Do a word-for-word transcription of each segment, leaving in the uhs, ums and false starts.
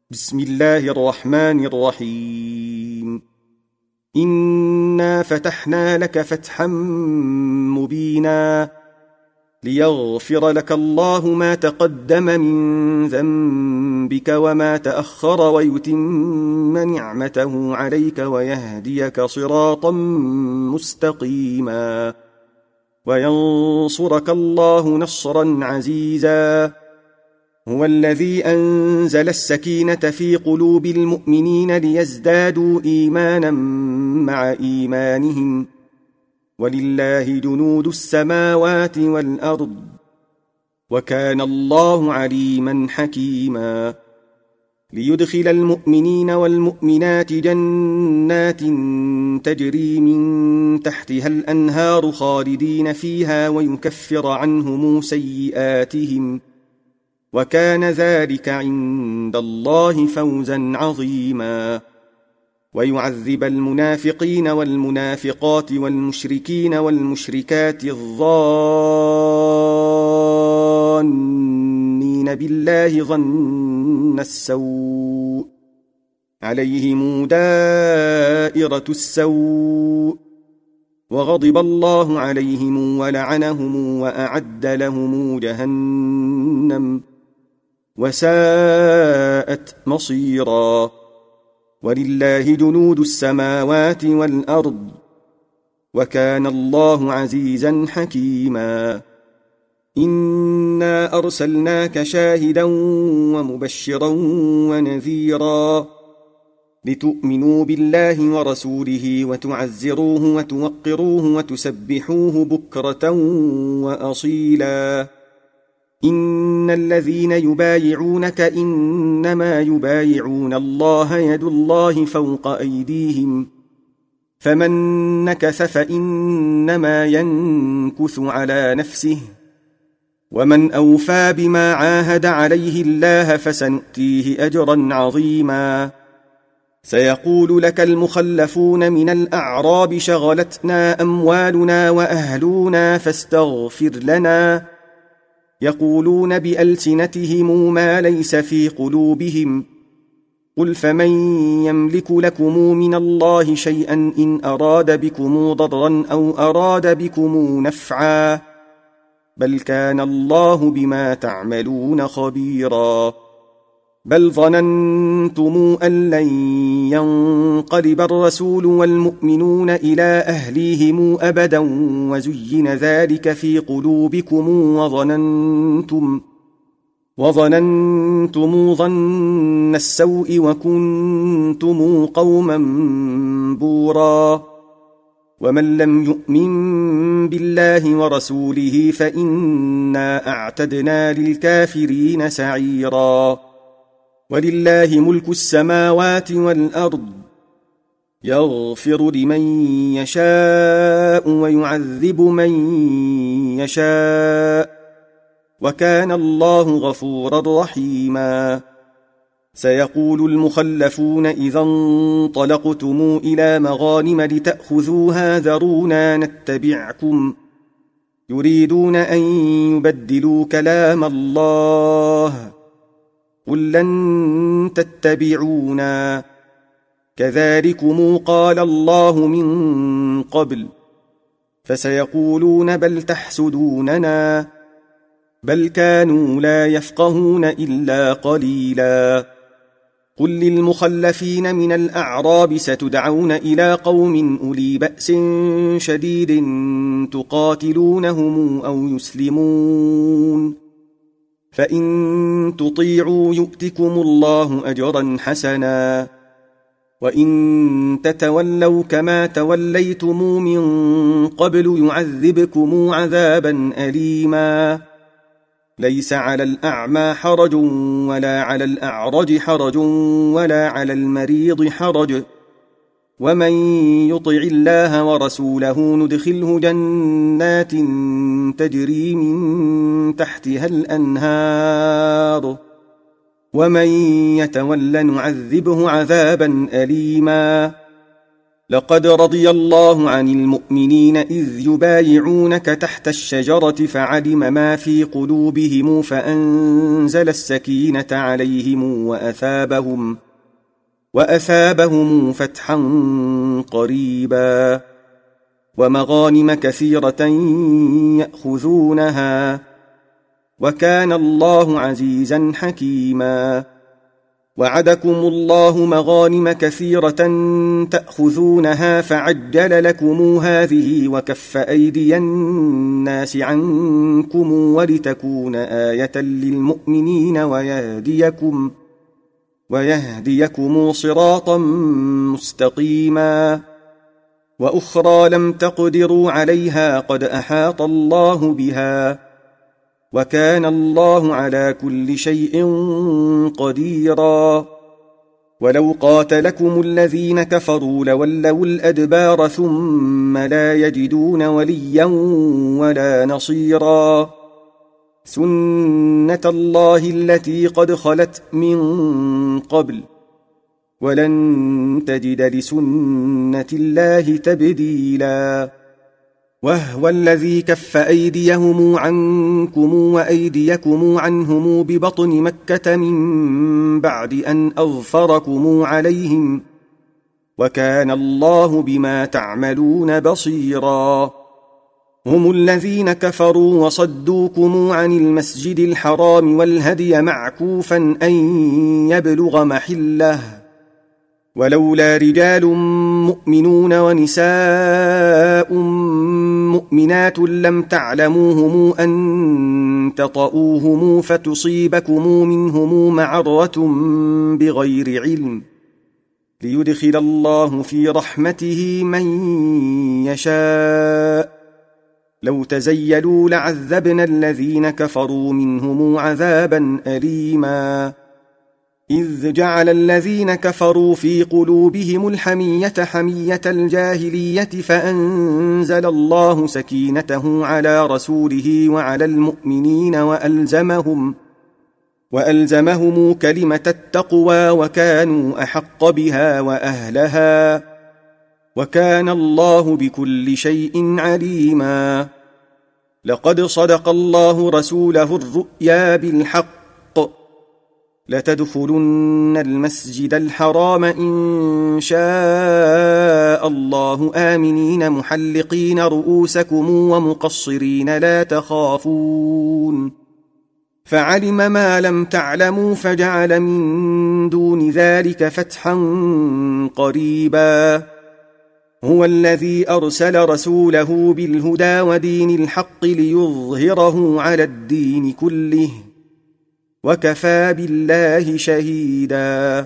بسم الله الرحمن الرحيم. إنا فتحنا لك فتحا مبينا ليغفر لك الله ما تقدم من ذنبك وما تأخر ويتم نعمته عليك ويهديك صراطا مستقيما وينصرك الله نصرا عزيزا. هو الذي أنزل السكينة في قلوب المؤمنين ليزدادوا إيمانا مع إيمانهم ولله جنود السماوات والأرض وكان الله عليما حكيما. ليدخل المؤمنين والمؤمنات جنات تجري من تحتها الأنهار خالدين فيها ويكفر عنهم سيئاتهم وكان ذلك عند الله فوزا عظيما. ويعذب المنافقين والمنافقات والمشركين والمشركات الظانين بالله ظن السوء عليهم دائرة السوء وغضب الله عليهم ولعنهم وأعد لهم جهنم وساءت مصيرا. ولله جنود السماوات والأرض وكان الله عزيزا حكيما. إنا أرسلناك شاهدا ومبشرا ونذيرا لتؤمنوا بالله ورسوله وتعزروه وتوقروه وتسبحوه بكرة وأصيلا. إن الذين يبايعونك إنما يبايعون الله يد الله فوق أيديهم فمن نكث فإنما ينكث على نفسه ومن أوفى بما عاهد عليه الله فسنؤتيه أجرا عظيما. سيقول لك المخلفون من الأعراب شغلتنا أموالنا وأهلنا فاستغفر لنا يقولون بألسنتهم ما ليس في قلوبهم قل فمن يملك لكم من الله شيئا إن أراد بكم ضرا أو أراد بكم نفعا بل كان الله بما تعملون خبيرا. بل ظننتم أن لن ينقلب الرسول والمؤمنون إلى أهليهم أبدا وزين ذلك في قلوبكم وظننتم, وظننتم ظن السوء وكنتم قوما بورا. ومن لم يؤمن بالله ورسوله فإنا أعتدنا للكافرين سعيرا. ولله ملك السماوات والأرض يغفر لمن يشاء ويعذب من يشاء وكان الله غفورا رحيما. سيقول المخلفون إذا انطلقتم إلى مغانم لتأخذوها ذرونا نتبعكم يريدون أن يبدلوا كلام الله قل لن تتبعونا كذلكم قال الله من قبل فسيقولون بل تحسدوننا بل كانوا لا يفقهون إلا قليلا. قل للمخلفين من الأعراب ستدعون إلى قوم أولي بأس شديد تقاتلونهم أو يسلمون فإن تطيعوا يؤتكم الله أجرا حسنا وإن تتولوا كما توليتم من قبل يعذبكم عذابا أليما. ليس على الأعمى حرج ولا على الأعرج حرج ولا على المريض حرج ومن يطع الله ورسوله ندخله جنات تجري من تحتها الأنهار ومن يتول نعذبه عذابا أليما. لقد رضي الله عن المؤمنين إذ يبايعونك تحت الشجرة فعلم ما في قلوبهم فأنزل السكينة عليهم وأثابهم وأثابهم فتحا قريبا ومغانم كثيرة يأخذونها وكان الله عزيزا حكيما وعدكم الله مغانم كثيرة تأخذونها فعجل لكم هذه وكف أيدي الناس عنكم ولتكون آية للمؤمنين ويهديكم ويهديكم صراطا مستقيما وأخرى لم تقدروا عليها قد أحاط الله بها وكان الله على كل شيء قديرا ولو قاتلكم الذين كفروا لولوا الأدبار ثم لا يجدون وليا ولا نصيرا سنة الله التي قد خلت من قبل ولن تجد لسنة الله تبديلا وهو الذي كف أيديهم عنكم وأيديكم عنهم ببطن مكة من بعد أن أظفركم عليهم وكان الله بما تعملون بصيرا هم الذين كفروا وصدوكم عن المسجد الحرام والهدي معكوفا أن يبلغ محله ولولا رجال مؤمنون ونساء مؤمنات لم تعلموهم أن تطؤوهم فتصيبكم منهم معرة بغير علم ليدخل الله في رحمته من يشاء لو تزيلوا لعذبنا الذين كفروا منهم عذابا أليما إذ جعل الذين كفروا في قلوبهم الحمية حمية الجاهلية فأنزل الله سكينته على رسوله وعلى المؤمنين وألزمهم وألزمهم كلمة التقوى وكانوا أحق بها وأهلها وكان الله بكل شيء عليما لقد صدق الله رسوله الرؤيا بالحق لتدخلن المسجد الحرام إن شاء الله آمنين محلقين رؤوسكم ومقصرين لا تخافون فعلم ما لم تعلموا فجعل من دون ذلك فتحا قريبا هو الذي أرسل رسوله بالهدى ودين الحق ليظهره على الدين كله وكفى بالله شهيدا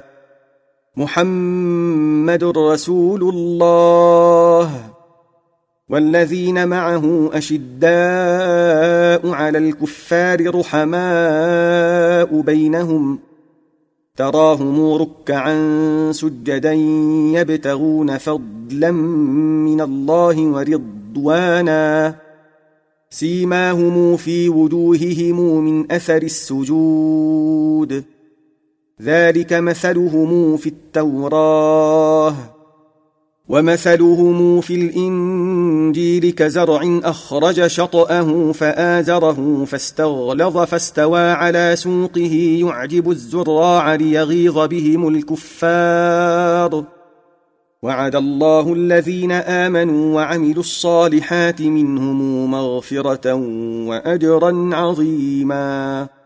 محمد رسول الله والذين معه أشداء على الكفار رحماء بينهم تراهم ركعا سجدا يبتغون فضلا من الله ورضوانا سيماهم في وجوههم من أثر السجود ذلك مثلهم في التوراة ومثلهم في الإنجيل كزرع أخرج شطأه فآزره فاستغلظ فاستوى على سوقه يعجب الزراع ليغيظ بهم الكفار وعد الله الذين آمنوا وعملوا الصالحات منهم مغفرة وأجرا عظيما